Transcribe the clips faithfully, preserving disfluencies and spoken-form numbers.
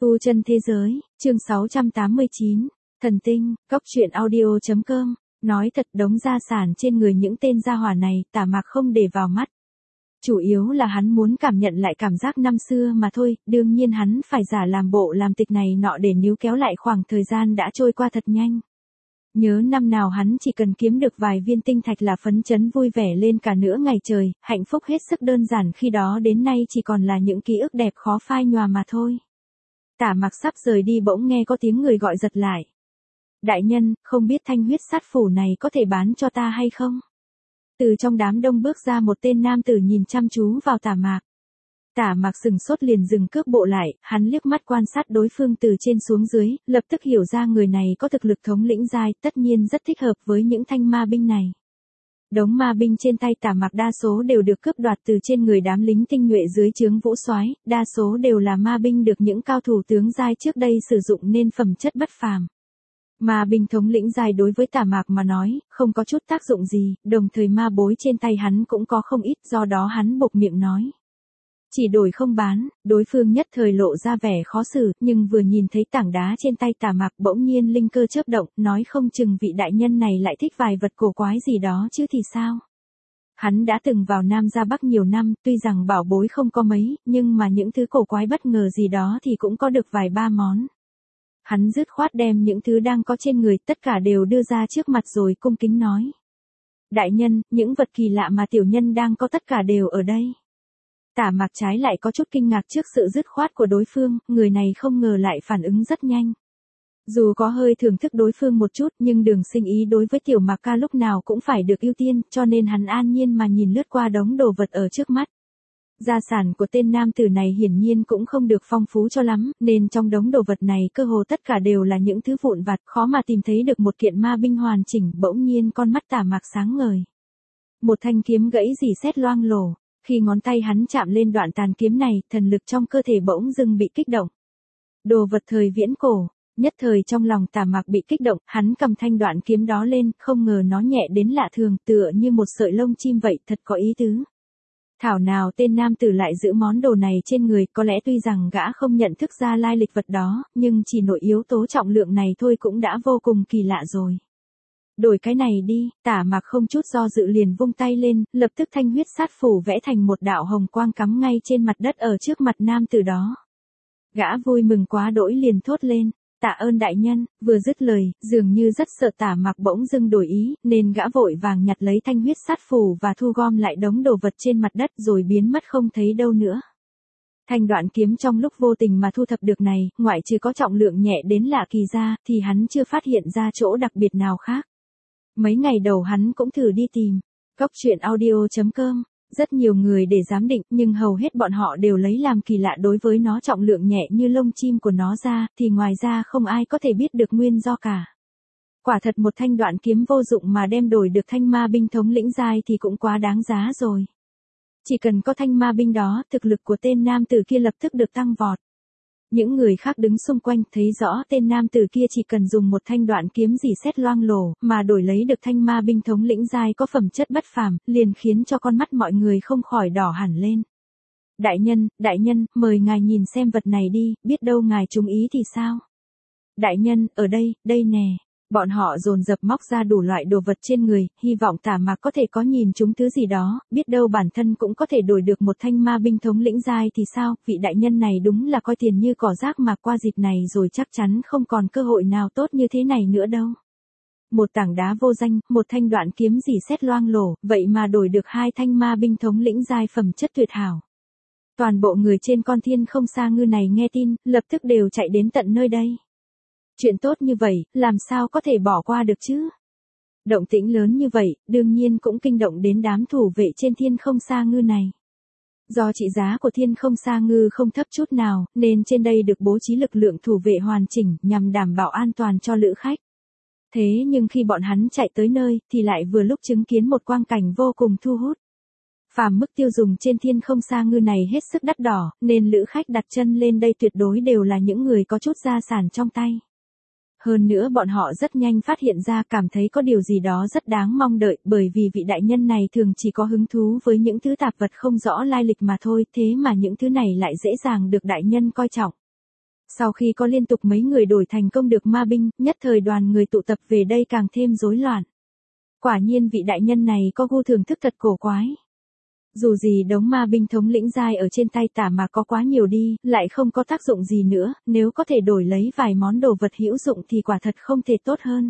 Tu chân thế giới, chương sáu trăm tám mươi chín, thần tinh, cóc truyện audio chấm com, nói thật đống gia sản trên người những tên gia hỏa này, Tả Mạc không để vào mắt. Chủ yếu là hắn muốn cảm nhận lại cảm giác năm xưa mà thôi, đương nhiên hắn phải giả làm bộ làm tịch này nọ để níu kéo lại khoảng thời gian đã trôi qua thật nhanh. Nhớ năm nào hắn chỉ cần kiếm được vài viên tinh thạch là phấn chấn vui vẻ lên cả nửa ngày trời, hạnh phúc hết sức đơn giản khi đó đến nay chỉ còn là những ký ức đẹp khó phai nhòa mà thôi. Tả Mạc sắp rời đi bỗng nghe có tiếng người gọi giật lại. Đại nhân, không biết thanh huyết sát phủ này có thể bán cho ta hay không? Từ trong đám đông bước ra một tên nam tử nhìn chăm chú vào Tả Mạc. Tả Mạc sừng sốt liền dừng cước bộ lại, hắn liếc mắt quan sát đối phương từ trên xuống dưới, lập tức hiểu ra người này có thực lực thống lĩnh giai, tất nhiên rất thích hợp với những thanh ma binh này. Đống ma binh trên tay Tả Mạc đa số đều được cướp đoạt từ trên người đám lính tinh nhuệ dưới trướng Vũ Soái, đa số đều là ma binh được những cao thủ tướng giai trước đây sử dụng nên phẩm chất bất phàm. Ma binh thống lĩnh giai đối với Tả Mạc mà nói, không có chút tác dụng gì, đồng thời ma bối trên tay hắn cũng có không ít, do đó hắn buộc miệng nói. Chỉ đổi không bán, đối phương nhất thời lộ ra vẻ khó xử, nhưng vừa nhìn thấy tảng đá trên tay Tả Mạc bỗng nhiên linh cơ chớp động, nói không chừng vị đại nhân này lại thích vài vật cổ quái gì đó chứ thì sao. Hắn đã từng vào Nam ra Bắc nhiều năm, tuy rằng bảo bối không có mấy, nhưng mà những thứ cổ quái bất ngờ gì đó thì cũng có được vài ba món. Hắn dứt khoát đem những thứ đang có trên người tất cả đều đưa ra trước mặt rồi cung kính nói. Đại nhân, những vật kỳ lạ mà tiểu nhân đang có tất cả đều ở đây. Tả Mạc trái lại có chút kinh ngạc trước sự dứt khoát của đối phương, người này không ngờ lại phản ứng rất nhanh. Dù có hơi thưởng thức đối phương một chút nhưng Đường Sinh ý đối với tiểu Mạc ca lúc nào cũng phải được ưu tiên, cho nên hắn an nhiên mà nhìn lướt qua đống đồ vật ở trước mắt. Gia sản của tên nam tử này hiển nhiên cũng không được phong phú cho lắm, nên trong đống đồ vật này cơ hồ tất cả đều là những thứ vụn vặt, khó mà tìm thấy được một kiện ma binh hoàn chỉnh. Bỗng nhiên con mắt Tả Mạc sáng ngời. Một thanh kiếm gãy rỉ sét loang lổ. Khi ngón tay hắn chạm lên đoạn tàn kiếm này, thần lực trong cơ thể bỗng dưng bị kích động. Đồ vật thời viễn cổ, nhất thời trong lòng Tả Mạc bị kích động, hắn cầm thanh đoạn kiếm đó lên, không ngờ nó nhẹ đến lạ thường, tựa như một sợi lông chim vậy, thật có ý tứ. Thảo nào tên nam tử lại giữ món đồ này trên người, có lẽ tuy rằng gã không nhận thức ra lai lịch vật đó, nhưng chỉ nội yếu tố trọng lượng này thôi cũng đã vô cùng kỳ lạ rồi. Đổi cái này đi, Tả Mạc không chút do dự liền vung tay lên, lập tức thanh huyết sát phủ vẽ thành một đạo hồng quang cắm ngay trên mặt đất ở trước mặt nam tử đó. Gã vui mừng quá đỗi liền thốt lên, tạ ơn đại nhân, vừa dứt lời, dường như rất sợ Tả Mạc bỗng dưng đổi ý, nên gã vội vàng nhặt lấy thanh huyết sát phủ và thu gom lại đống đồ vật trên mặt đất rồi biến mất không thấy đâu nữa. Thanh đoạn kiếm trong lúc vô tình mà thu thập được này, ngoại trừ có trọng lượng nhẹ đến lạ kỳ ra, thì hắn chưa phát hiện ra chỗ đặc biệt nào khác. Mấy ngày đầu hắn cũng thử đi tìm, cóc truyện audio chấm com, rất nhiều người để giám định, nhưng hầu hết bọn họ đều lấy làm kỳ lạ đối với nó trọng lượng nhẹ như lông chim của nó ra, thì ngoài ra không ai có thể biết được nguyên do cả. Quả thật một thanh đoạn kiếm vô dụng mà đem đổi được thanh ma binh thống lĩnh giai thì cũng quá đáng giá rồi. Chỉ cần có thanh ma binh đó, thực lực của tên nam tử kia lập tức được tăng vọt. Những người khác đứng xung quanh thấy rõ tên nam tử kia chỉ cần dùng một thanh đoạn kiếm rỉ sét loang lổ mà đổi lấy được thanh ma binh thống lĩnh giai có phẩm chất bất phàm, liền khiến cho con mắt mọi người không khỏi đỏ hẳn lên. Đại nhân, đại nhân, mời ngài nhìn xem vật này đi, biết đâu ngài trúng ý thì sao? Đại nhân, ở đây, đây nè. Bọn họ dồn dập móc ra đủ loại đồ vật trên người, hy vọng Tả Mạc có thể có nhìn chúng thứ gì đó, biết đâu bản thân cũng có thể đổi được một thanh ma binh thống lĩnh giai thì sao, vị đại nhân này đúng là coi tiền như cỏ rác mà qua dịp này rồi chắc chắn không còn cơ hội nào tốt như thế này nữa đâu. Một tảng đá vô danh, một thanh đoạn kiếm rỉ sét loang lổ, vậy mà đổi được hai thanh ma binh thống lĩnh giai phẩm chất tuyệt hảo. Toàn bộ người trên con thiên không xa ngư này nghe tin, lập tức đều chạy đến tận nơi đây. Chuyện tốt như vậy, làm sao có thể bỏ qua được chứ? Động tĩnh lớn như vậy, đương nhiên cũng kinh động đến đám thủ vệ trên thiên không xa ngư này. Do trị giá của thiên không xa ngư không thấp chút nào, nên trên đây được bố trí lực lượng thủ vệ hoàn chỉnh nhằm đảm bảo an toàn cho lữ khách. Thế nhưng khi bọn hắn chạy tới nơi, thì lại vừa lúc chứng kiến một quang cảnh vô cùng thu hút. Phàm mức tiêu dùng trên thiên không xa ngư này hết sức đắt đỏ, nên lữ khách đặt chân lên đây tuyệt đối đều là những người có chút gia sản trong tay. Hơn nữa bọn họ rất nhanh phát hiện ra cảm thấy có điều gì đó rất đáng mong đợi, bởi vì vị đại nhân này thường chỉ có hứng thú với những thứ tạp vật không rõ lai lịch mà thôi, thế mà những thứ này lại dễ dàng được đại nhân coi trọng. Sau khi có liên tục mấy người đổi thành công được ma binh, nhất thời đoàn người tụ tập về đây càng thêm rối loạn. Quả nhiên vị đại nhân này có gu thưởng thức thật cổ quái. Dù gì đống ma binh thống lĩnh giai ở trên tay Tả Mạc có quá nhiều đi, lại không có tác dụng gì nữa, nếu có thể đổi lấy vài món đồ vật hữu dụng thì quả thật không thể tốt hơn.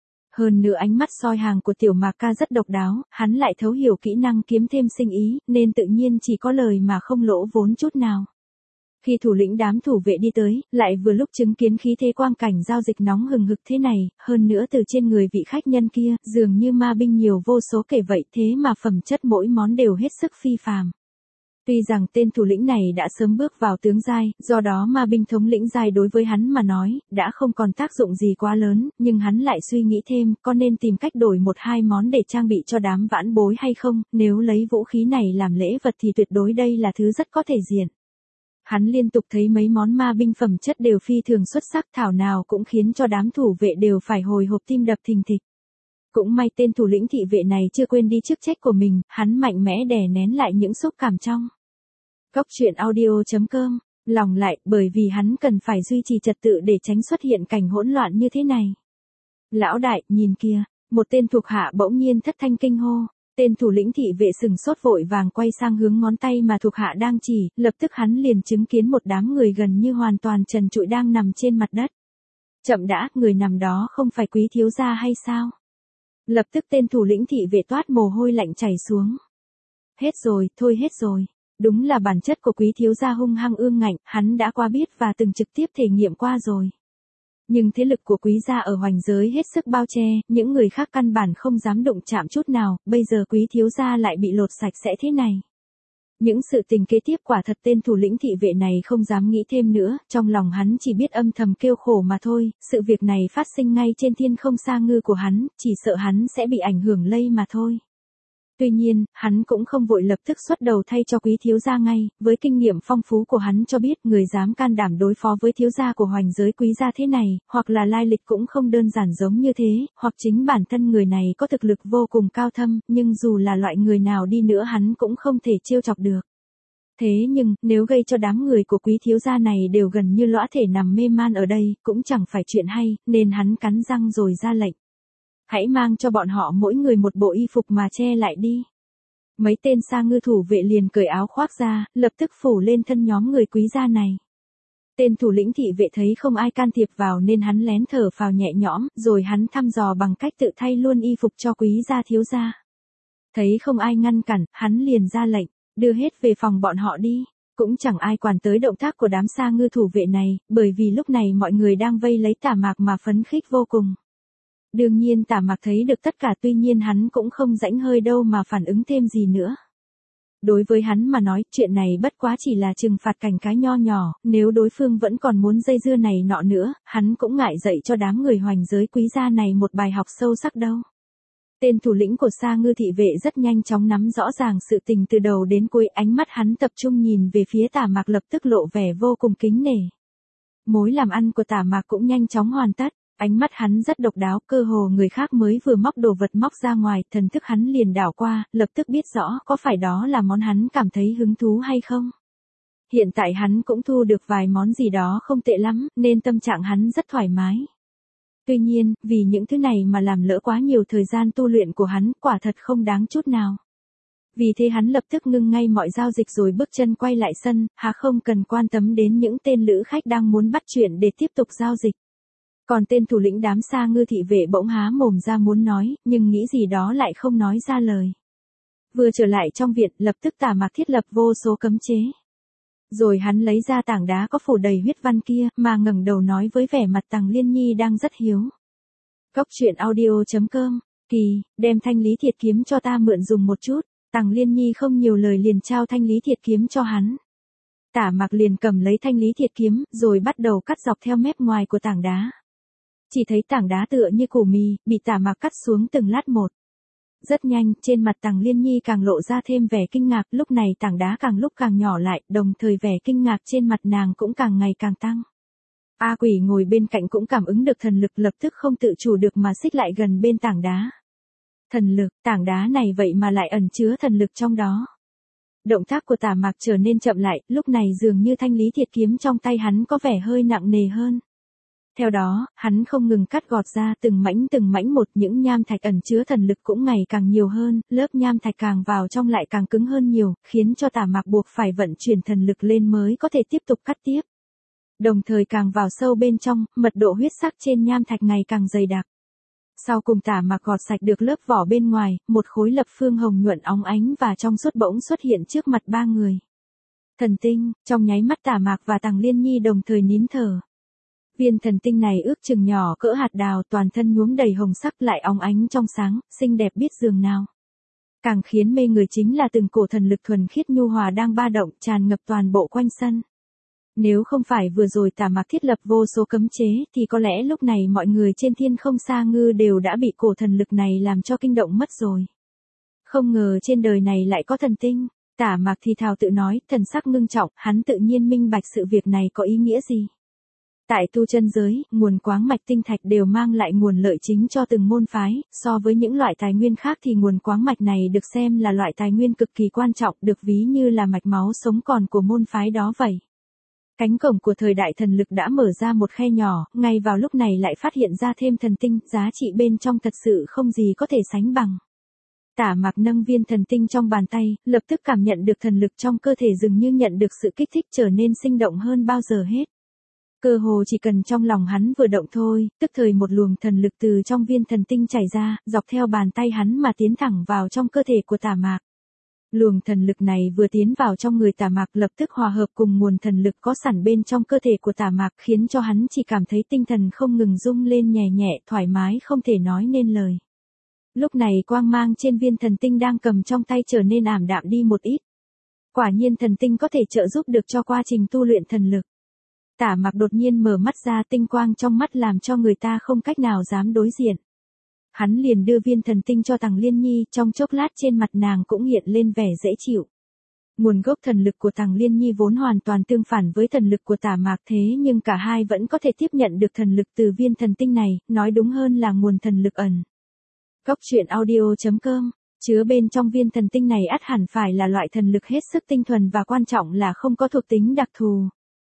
Hơn nữa ánh mắt soi hàng của Tiểu Mạc ca rất độc đáo, hắn lại thấu hiểu kỹ năng kiếm thêm sinh ý, nên tự nhiên chỉ có lời mà không lỗ vốn chút nào. Khi thủ lĩnh đám thủ vệ đi tới, lại vừa lúc chứng kiến khí thế quang cảnh giao dịch nóng hừng hực thế này, hơn nữa từ trên người vị khách nhân kia, dường như ma binh nhiều vô số kể vậy thế mà phẩm chất mỗi món đều hết sức phi phàm. Tuy rằng tên thủ lĩnh này đã sớm bước vào tướng giai, do đó ma binh thống lĩnh giai đối với hắn mà nói, đã không còn tác dụng gì quá lớn, nhưng hắn lại suy nghĩ thêm, có nên tìm cách đổi một hai món để trang bị cho đám vãn bối hay không, nếu lấy vũ khí này làm lễ vật thì tuyệt đối đây là thứ rất có thể diện. Hắn liên tục thấy mấy món ma binh phẩm chất đều phi thường xuất sắc thảo nào cũng khiến cho đám thủ vệ đều phải hồi hộp tim đập thình thịch. Cũng may tên thủ lĩnh thị vệ này chưa quên đi chức trách của mình, hắn mạnh mẽ đè nén lại những xúc cảm trong. Cốc truyện audio chấm com, lòng lại bởi vì hắn cần phải duy trì trật tự để tránh xuất hiện cảnh hỗn loạn như thế này. Lão đại, nhìn kìa, một tên thuộc hạ bỗng nhiên thất thanh kinh hô. Tên thủ lĩnh thị vệ sừng sốt vội vàng quay sang hướng ngón tay mà thuộc hạ đang chỉ, lập tức hắn liền chứng kiến một đám người gần như hoàn toàn trần trụi đang nằm trên mặt đất. Chậm đã, người nằm đó không phải Quý thiếu gia hay sao? Lập tức tên thủ lĩnh thị vệ toát mồ hôi lạnh chảy xuống. Hết rồi, thôi hết rồi. Đúng là bản chất của Quý thiếu gia hung hăng ương ngạnh, hắn đã qua biết và từng trực tiếp thể nghiệm qua rồi. Nhưng thế lực của Quý gia ở hoành giới hết sức bao che, những người khác căn bản không dám đụng chạm chút nào, bây giờ Quý thiếu gia lại bị lột sạch sẽ thế này. Những sự tình kế tiếp quả thật tên thủ lĩnh thị vệ này không dám nghĩ thêm nữa, trong lòng hắn chỉ biết âm thầm kêu khổ mà thôi, sự việc này phát sinh ngay trên thiên không xa ngư của hắn, chỉ sợ hắn sẽ bị ảnh hưởng lây mà thôi. Tuy nhiên, hắn cũng không vội lập tức xuất đầu thay cho Quý thiếu gia ngay, với kinh nghiệm phong phú của hắn cho biết người dám can đảm đối phó với thiếu gia của hoành giới Quý gia thế này, hoặc là lai lịch cũng không đơn giản giống như thế, hoặc chính bản thân người này có thực lực vô cùng cao thâm, nhưng dù là loại người nào đi nữa hắn cũng không thể trêu chọc được. Thế nhưng, nếu gây cho đám người của Quý thiếu gia này đều gần như lõa thể nằm mê man ở đây, cũng chẳng phải chuyện hay, nên hắn cắn răng rồi ra lệnh. Hãy mang cho bọn họ mỗi người một bộ y phục mà che lại đi. Mấy tên sa ngư thủ vệ liền cởi áo khoác ra, lập tức phủ lên thân nhóm người Quý gia này. Tên thủ lĩnh thị vệ thấy không ai can thiệp vào nên hắn lén thở phào nhẹ nhõm, rồi hắn thăm dò bằng cách tự thay luôn y phục cho Quý gia thiếu gia. Thấy không ai ngăn cản, hắn liền ra lệnh, đưa hết về phòng bọn họ đi. Cũng chẳng ai quản tới động tác của đám sa ngư thủ vệ này, bởi vì lúc này mọi người đang vây lấy Tả Mạc mà phấn khích vô cùng. Đương nhiên Tả Mạc thấy được tất cả, tuy nhiên hắn cũng không rãnh hơi đâu mà phản ứng thêm gì nữa. Đối với hắn mà nói, chuyện này bất quá chỉ là trừng phạt cảnh cái nho nhỏ, nếu đối phương vẫn còn muốn dây dưa này nọ nữa, hắn cũng ngại dạy cho đám người hoành giới Quý gia này một bài học sâu sắc đâu. Tên thủ lĩnh của sa ngư thị vệ rất nhanh chóng nắm rõ ràng sự tình từ đầu đến cuối, ánh mắt hắn tập trung nhìn về phía Tả Mạc lập tức lộ vẻ vô cùng kính nể. Mối làm ăn của Tả Mạc cũng nhanh chóng hoàn tất. Ánh mắt hắn rất độc đáo, cơ hồ người khác mới vừa móc đồ vật móc ra ngoài, thần thức hắn liền đảo qua, lập tức biết rõ có phải đó là món hắn cảm thấy hứng thú hay không. Hiện tại hắn cũng thu được vài món gì đó không tệ lắm, nên tâm trạng hắn rất thoải mái. Tuy nhiên, vì những thứ này mà làm lỡ quá nhiều thời gian tu luyện của hắn, quả thật không đáng chút nào. Vì thế hắn lập tức ngưng ngay mọi giao dịch rồi bước chân quay lại sân, há không cần quan tâm đến những tên lữ khách đang muốn bắt chuyện để tiếp tục giao dịch. Còn tên thủ lĩnh đám sa ngư thị vệ bỗng há mồm ra muốn nói, nhưng nghĩ gì đó lại không nói ra lời. Vừa trở lại trong viện, lập tức Tả Mạc thiết lập vô số cấm chế. Rồi hắn lấy ra tảng đá có phủ đầy huyết văn kia, mà ngẩng đầu nói với vẻ mặt Tằng Liên Nhi đang rất hiếu. Cốc truyện audio chấm com, Kỳ, đem thanh lý thiệt kiếm cho ta mượn dùng một chút. Tằng Liên Nhi không nhiều lời liền trao thanh lý thiệt kiếm cho hắn. Tả Mạc liền cầm lấy thanh lý thiệt kiếm, rồi bắt đầu cắt dọc theo mép ngoài của tảng đá. Chỉ thấy tảng đá tựa như củ mì, bị Tả Mạc cắt xuống từng lát một. Rất nhanh, trên mặt Tằng Liên Nhi càng lộ ra thêm vẻ kinh ngạc, lúc này tảng đá càng lúc càng nhỏ lại, đồng thời vẻ kinh ngạc trên mặt nàng cũng càng ngày càng tăng. A Quỷ ngồi bên cạnh cũng cảm ứng được thần lực, lập tức không tự chủ được mà xích lại gần bên tảng đá. Thần lực, tảng đá này vậy mà lại ẩn chứa thần lực trong đó. Động tác của Tả Mạc trở nên chậm lại, lúc này dường như thanh lý thiệt kiếm trong tay hắn có vẻ hơi nặng nề hơn. Theo đó, hắn không ngừng cắt gọt ra từng mảnh từng mảnh một, những nham thạch ẩn chứa thần lực cũng ngày càng nhiều hơn, lớp nham thạch càng vào trong lại càng cứng hơn nhiều, khiến cho Tả Mạc buộc phải vận chuyển thần lực lên mới có thể tiếp tục cắt tiếp. Đồng thời càng vào sâu bên trong, mật độ huyết sắc trên nham thạch ngày càng dày đặc. Sau cùng Tả Mạc gọt sạch được lớp vỏ bên ngoài, một khối lập phương hồng nhuận óng ánh và trong suốt bỗng xuất hiện trước mặt ba người. Thần tinh, trong nháy mắt Tả Mạc và Tằng Liên Nhi đồng thời nín thở. Viên thần tinh này ước chừng nhỏ cỡ hạt đào, toàn thân nhuốm đầy hồng sắc lại óng ánh trong sáng, xinh đẹp biết dường nào. Càng khiến mê người chính là từng cổ thần lực thuần khiết nhu hòa đang ba động tràn ngập toàn bộ quanh sân. Nếu không phải vừa rồi Tả Mạc thiết lập vô số cấm chế thì có lẽ lúc này mọi người trên thiên không xa ngư đều đã bị cổ thần lực này làm cho kinh động mất rồi. Không ngờ trên đời này lại có thần tinh, Tả Mạc thì thào tự nói, thần sắc ngưng trọng, hắn tự nhiên minh bạch sự việc này có ý nghĩa gì. Tại tu chân giới, nguồn khoáng mạch tinh thạch đều mang lại nguồn lợi chính cho từng môn phái, so với những loại tài nguyên khác thì nguồn khoáng mạch này được xem là loại tài nguyên cực kỳ quan trọng, được ví như là mạch máu sống còn của môn phái đó vậy. Cánh cổng của thời đại thần lực đã mở ra một khe nhỏ, ngay vào lúc này lại phát hiện ra thêm thần tinh, giá trị bên trong thật sự không gì có thể sánh bằng. Tả Mạc nâng viên thần tinh trong bàn tay, lập tức cảm nhận được thần lực trong cơ thể dường như nhận được sự kích thích trở nên sinh động hơn bao giờ hết. Cơ hồ chỉ cần trong lòng hắn vừa động thôi, tức thời một luồng thần lực từ trong viên thần tinh chảy ra, dọc theo bàn tay hắn mà tiến thẳng vào trong cơ thể của Tả Mạc. Luồng thần lực này vừa tiến vào trong người Tả Mạc lập tức hòa hợp cùng nguồn thần lực có sẵn bên trong cơ thể của Tả Mạc, khiến cho hắn chỉ cảm thấy tinh thần không ngừng rung lên nhẹ nhẹ, thoải mái không thể nói nên lời. Lúc này quang mang trên viên thần tinh đang cầm trong tay trở nên ảm đạm đi một ít. Quả nhiên thần tinh có thể trợ giúp được cho quá trình tu luyện thần lực. Tả Mạc đột nhiên mở mắt ra, tinh quang trong mắt làm cho người ta không cách nào dám đối diện. Hắn liền đưa viên thần tinh cho Tằng Liên Nhi, trong chốc lát trên mặt nàng cũng hiện lên vẻ dễ chịu. Nguồn gốc thần lực của Tằng Liên Nhi vốn hoàn toàn tương phản với thần lực của Tả Mạc, thế nhưng cả hai vẫn có thể tiếp nhận được thần lực từ viên thần tinh này, nói đúng hơn là nguồn thần lực ẩn. Cốc truyện audio chấm com, chứa bên trong viên thần tinh này ắt hẳn phải là loại thần lực hết sức tinh thuần và quan trọng là không có thuộc tính đặc thù.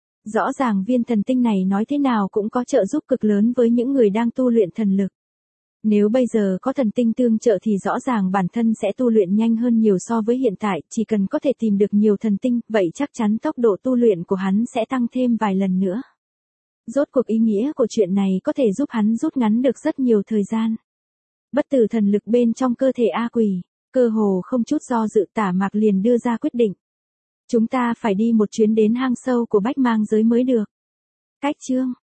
Rõ ràng viên thần tinh này nói thế nào cũng có trợ giúp cực lớn với những người đang tu luyện thần lực. Nếu bây giờ có thần tinh tương trợ thì rõ ràng bản thân sẽ tu luyện nhanh hơn nhiều so với hiện tại, chỉ cần có thể tìm được nhiều thần tinh, vậy chắc chắn tốc độ tu luyện của hắn sẽ tăng thêm vài lần nữa. Rốt cuộc ý nghĩa của chuyện này có thể giúp hắn rút ngắn được rất nhiều thời gian. Bất tử thần lực bên trong cơ thể A Quỷ, cơ hồ không chút do dự Tả Mạc liền đưa ra quyết định. Chúng ta phải đi một chuyến đến hang sâu của Bách Mang giới mới được. Cách chương